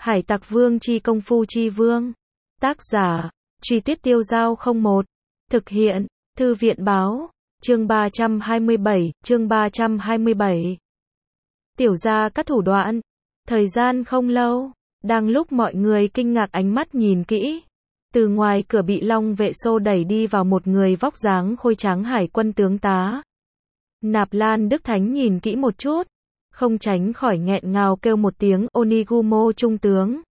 Hải Tặc Vương chi công phu chi vương. Tác giả, Truy Tuyết Tiêu Dao 01. Thực hiện, Thư viện báo, chương 327. Tiểu gia các thủ đoạn. Thời gian không lâu, đang lúc mọi người kinh ngạc ánh mắt nhìn kỹ, từ ngoài cửa bị Long vệ xô đẩy đi vào một người vóc dáng khôi tráng hải quân tướng tá. Nạp Lan Đức Thánh nhìn kỹ một chút, không tránh khỏi nghẹn ngào kêu một tiếng Onigumo trung tướng.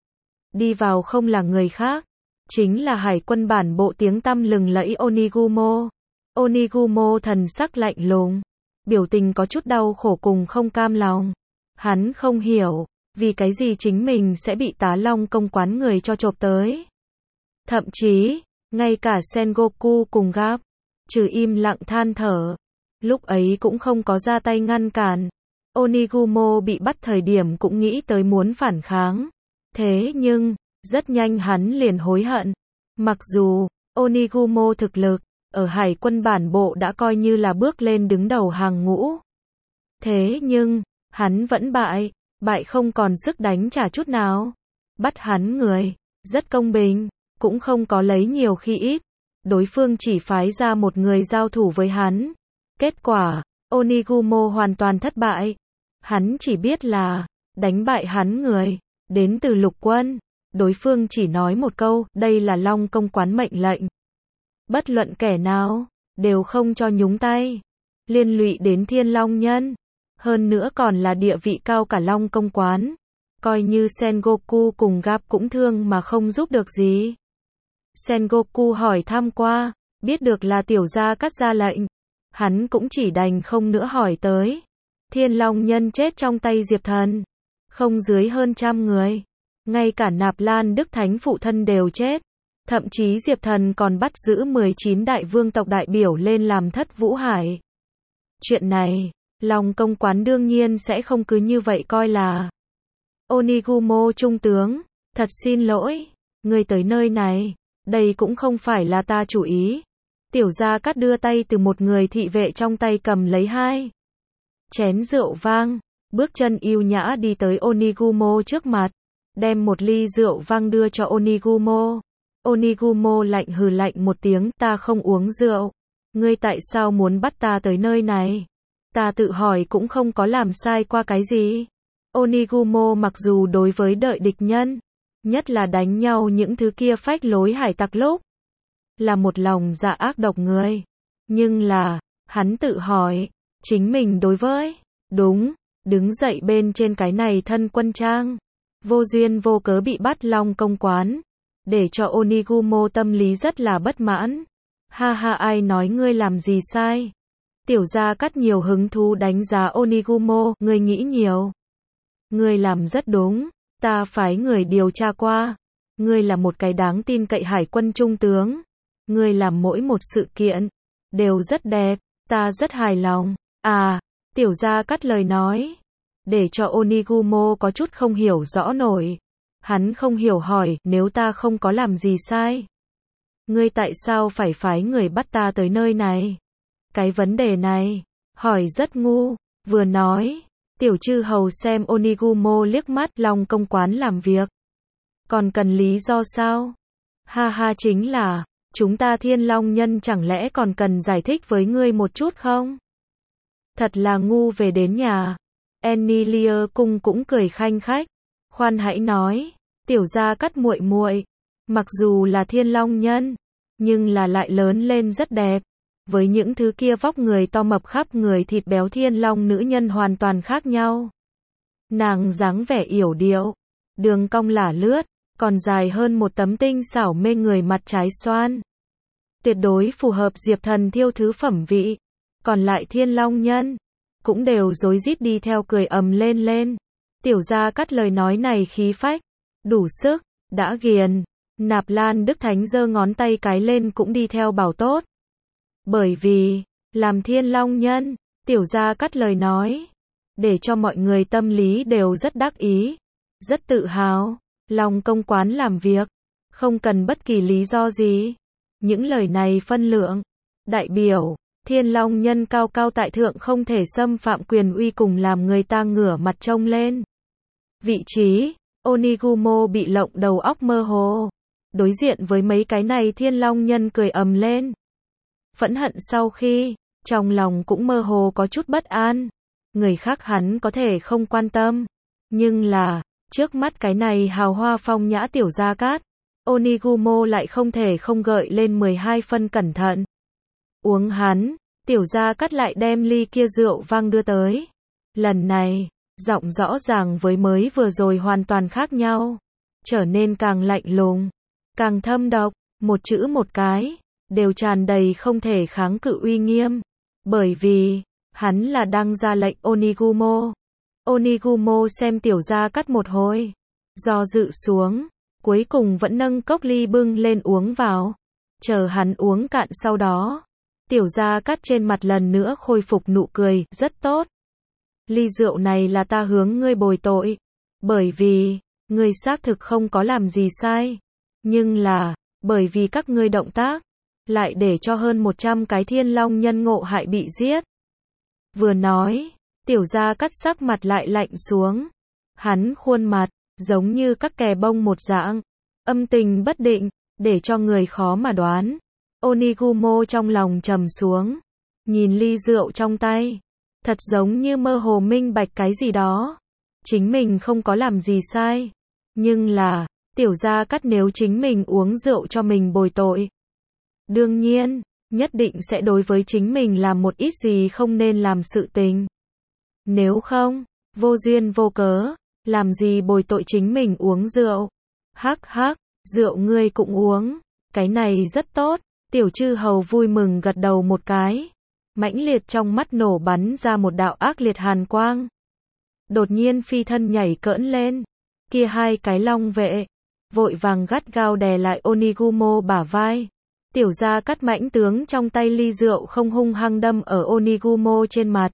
Đi vào không là người khác, chính là hải quân bản bộ tiếng tăm lừng lẫy Onigumo. Onigumo thần sắc lạnh lùng, biểu tình có chút đau khổ cùng không cam lòng. Hắn không hiểu, vì cái gì chính mình sẽ bị tá Long công quán người cho chộp tới. Thậm chí, ngay cả Sengoku cùng Garp, trừ im lặng than thở, lúc ấy cũng không có ra tay ngăn cản. Onigumo bị bắt thời điểm cũng nghĩ tới muốn phản kháng. Thế nhưng, rất nhanh hắn liền hối hận. Mặc dù, Onigumo thực lực, ở hải quân bản bộ đã coi như là bước lên đứng đầu hàng ngũ. Thế nhưng, hắn vẫn bại không còn sức đánh trả chút nào. Bắt hắn người, rất công bình, cũng không có lấy nhiều khi ít. Đối phương chỉ phái ra một người giao thủ với hắn. Kết quả, Onigumo hoàn toàn thất bại. Hắn chỉ biết là, đánh bại hắn người, đến từ lục quân. Đối phương chỉ nói một câu, đây là Long công quán mệnh lệnh. Bất luận kẻ nào, đều không cho nhúng tay. Liên lụy đến Thiên Long nhân. Hơn nữa còn là địa vị cao cả Long công quán. Coi như Sengoku cùng Garp cũng thương mà không giúp được gì. Sengoku hỏi thăm qua, biết được là tiểu gia cắt ra lệnh. Hắn cũng chỉ đành không nữa hỏi tới. Thiên Long nhân chết trong tay Diệp Thần. Không dưới hơn 100 người. Ngay cả Nạp Lan Đức Thánh phụ thân đều chết. Thậm chí Diệp Thần còn bắt giữ 19 đại vương tộc đại biểu lên làm thất vũ hải. Chuyện này, Long công quán đương nhiên sẽ không cứ như vậy coi là. Onigumo trung tướng, thật xin lỗi, người tới nơi này, đây cũng không phải là ta chủ ý. Tiểu gia cắt đưa tay từ một người thị vệ trong tay cầm lấy 2 chén rượu vang, bước chân yêu nhã đi tới Onigumo trước mặt, đem một ly rượu vang đưa cho Onigumo. Onigumo lạnh hừ lạnh một tiếng, ta không uống rượu. Ngươi tại sao muốn bắt ta tới nơi này? Ta tự hỏi cũng không có làm sai qua cái gì. Onigumo mặc dù đối với đợi địch nhân, nhất là đánh nhau những thứ kia phách lối hải tặc lúc, là một lòng dạ ác độc người. Nhưng là, hắn tự hỏi, chính mình đối với, đứng dậy bên trên cái này thân quân trang, vô duyên vô cớ bị bắt Long công quán, để cho Onigumo tâm lý rất là bất mãn. Ha ha, ai nói ngươi làm gì sai? Tiểu gia cắt nhiều hứng thú đánh giá Onigumo, ngươi nghĩ nhiều. Ngươi làm rất đúng, ta phái người điều tra qua. Ngươi là một cái đáng tin cậy hải quân trung tướng. Ngươi làm mỗi một sự kiện, đều rất đẹp, ta rất hài lòng. À, tiểu gia cắt lời nói, để cho Onigumo có chút không hiểu rõ nổi. Hắn không hiểu hỏi, nếu ta không có làm gì sai, ngươi tại sao phải phái người bắt ta tới nơi này? Cái vấn đề này, hỏi rất ngu. Vừa nói, tiểu chư hầu xem Onigumo liếc mắt. Long công quán làm việc, còn cần lý do sao? Ha ha, chính là, chúng ta Thiên Long nhân chẳng lẽ còn cần giải thích với ngươi một chút không? Thật là ngu. Về đến nhà, Enilia cung cũng cười khanh khách. Khoan hãy nói, tiểu gia cắt muội muội, mặc dù là Thiên Long nhân, nhưng là lại lớn lên rất đẹp. Với những thứ kia vóc người to mập khắp người thịt béo Thiên Long nữ nhân hoàn toàn khác nhau. Nàng dáng vẻ yểu điệu, đường cong lả lướt, còn dài hơn một tấm tinh xảo mê người mặt trái xoan. Tuyệt đối phù hợp Diệp Thần thiêu thứ phẩm vị. Còn lại Thiên Long nhân, cũng đều rối rít đi theo cười ầm lên. Tiểu gia cắt lời nói này khí phách, đủ sức, đã ghiền. Nạp Lan Đức Thánh giơ ngón tay cái lên cũng đi theo bảo tốt. Bởi vì, làm Thiên Long nhân, tiểu gia cắt lời nói, để cho mọi người tâm lý đều rất đắc ý, rất tự hào. Long công quán làm việc, không cần bất kỳ lý do gì. Những lời này phân lượng, đại biểu, Thiên Long nhân cao cao tại thượng không thể xâm phạm quyền uy cùng làm người ta ngửa mặt trông lên. Vị trí, Onigumo bị lộng đầu óc mơ hồ. Đối diện với mấy cái này Thiên Long Nhân cười ầm lên. Phẫn hận sau khi, trong lòng cũng mơ hồ có chút bất an. Người khác hắn có thể không quan tâm. Nhưng là, trước mắt cái này hào hoa phong nhã tiểu gia cát, Onigumo lại không thể không gợi lên 12 phân cẩn thận. Uống hắn, tiểu gia cát lại đem ly kia rượu vang đưa tới. Lần này, giọng rõ ràng với mới vừa rồi hoàn toàn khác nhau. Trở nên càng lạnh lùng, càng thâm độc, một chữ một cái, đều tràn đầy không thể kháng cự uy nghiêm. Bởi vì, hắn là đang ra lệnh Onigumo. Onigumo xem tiểu gia cát một hồi, do dự xuống, cuối cùng vẫn nâng cốc ly bưng lên uống vào. Chờ hắn uống cạn sau đó, tiểu gia cát trên mặt lần nữa khôi phục nụ cười, rất tốt. Ly rượu này là ta hướng ngươi bồi tội, bởi vì, ngươi xác thực không có làm gì sai. Nhưng là, bởi vì các ngươi động tác, lại để cho hơn 100 cái Thiên Long Nhân ngộ hại bị giết. Vừa nói, tiểu gia cát sắc mặt lại lạnh xuống. Hắn khuôn mặt, giống như các kè bông một dạng, âm tình bất định, để cho người khó mà đoán. Onigumo trong lòng trầm xuống, nhìn ly rượu trong tay, thật giống như mơ hồ minh bạch cái gì đó. Chính mình không có làm gì sai, nhưng là, tiểu gia cát nếu chính mình uống rượu cho mình bồi tội, đương nhiên, nhất định sẽ đối với chính mình làm một ít gì không nên làm sự tình. Nếu không, vô duyên vô cớ, làm gì bồi tội chính mình uống rượu. Hắc hắc, rượu ngươi cũng uống, cái này rất tốt. Tiểu chư hầu vui mừng gật đầu một cái. Mãnh liệt trong mắt nổ bắn ra một đạo ác liệt hàn quang. Đột nhiên phi thân nhảy cỡn lên. Kia hai cái long vệ, vội vàng gắt gao đè lại Onigumo bả vai. Tiểu gia cát mãnh tướng trong tay ly rượu không hung hăng đâm ở Onigumo trên mặt.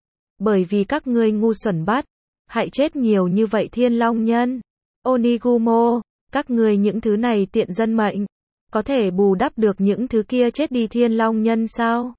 Bởi vì các ngươi ngu xuẩn bắt, hại chết nhiều như vậy Thiên Long Nhân. Onigumo, các ngươi những thứ này tiện dân mệnh, có thể bù đắp được những thứ kia chết đi Thiên Long Nhân sao?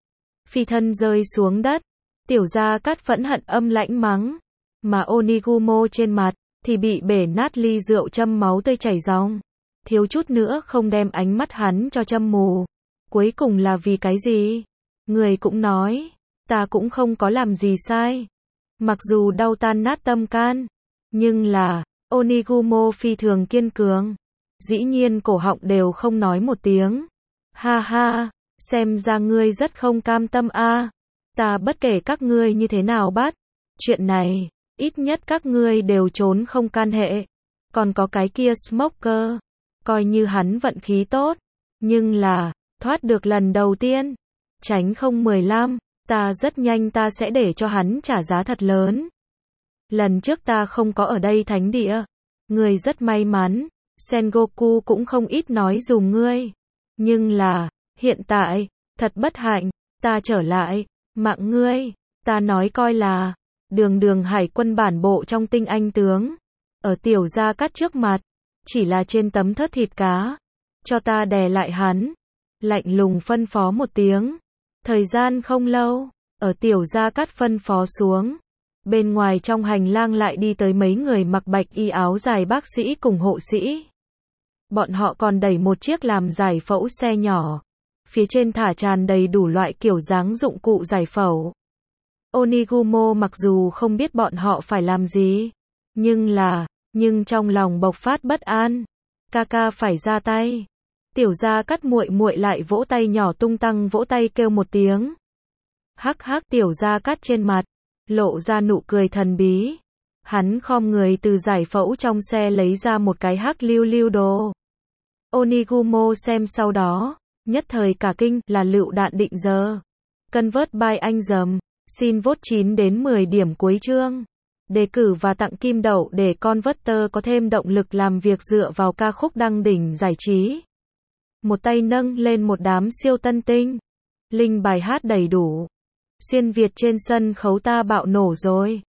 Phi thân rơi xuống đất, tiểu gia cát phẫn hận âm lãnh mắng, mà Onigumo trên mặt, thì bị bể nát ly rượu châm máu tươi chảy ròng. Thiếu chút nữa không đem ánh mắt hắn cho châm mù. Cuối cùng là vì cái gì? Người cũng nói, ta cũng không có làm gì sai. Mặc dù đau tan nát tâm can, nhưng là, Onigumo phi thường kiên cường. Dĩ nhiên cổ họng đều không nói một tiếng. Ha ha, xem ra ngươi rất không cam tâm a. Ta bất kể các ngươi như thế nào bắt. Chuyện này, ít nhất các ngươi đều trốn không can hệ. Còn có cái kia Smoker, coi như hắn vận khí tốt. Nhưng là, thoát được lần đầu tiên, tránh không 15, ta rất nhanh ta sẽ để cho hắn trả giá thật lớn. Lần trước ta không có ở đây thánh địa. Ngươi rất may mắn, Sengoku cũng không ít nói dùm ngươi. Nhưng là, hiện tại, thật bất hạnh, ta trở lại, mạng ngươi, ta nói coi là, đường hải quân bản bộ trong tinh anh tướng. Ở tiểu gia cát trước mặt, chỉ là trên tấm thớt thịt cá. Cho ta đè lại hắn. Lạnh lùng phân phó một tiếng. Thời gian không lâu, ở tiểu gia cát phân phó xuống. Bên ngoài trong hành lang lại đi tới mấy người mặc bạch y áo dài bác sĩ cùng hộ sĩ. Bọn họ còn đẩy một chiếc làm giải phẫu xe nhỏ. Phía trên thả tràn đầy đủ loại kiểu dáng dụng cụ giải phẫu. Onigumo mặc dù không biết bọn họ phải làm gì, nhưng trong lòng bộc phát bất an. Kaka phải ra tay. Tiểu gia cát muội muội lại vỗ tay nhỏ tung tăng vỗ tay kêu một tiếng. Hắc hắc, tiểu gia cát trên mặt lộ ra nụ cười thần bí. Hắn khom người từ giải phẫu trong xe lấy ra một cái hắc lưu lưu đồ. Onigumo xem sau đó, nhất thời cả kinh, là lựu đạn định giờ. Convert by anh dầm, xin vote 9 đến 10 điểm cuối chương. Đề cử và tặng kim đậu để Converter có thêm động lực làm việc dựa vào ca khúc đăng đỉnh giải trí. Một tay nâng lên một đám siêu tân tinh. Link bài hát đầy đủ. Xuyên Việt trên sân khấu ta bạo nổ rồi.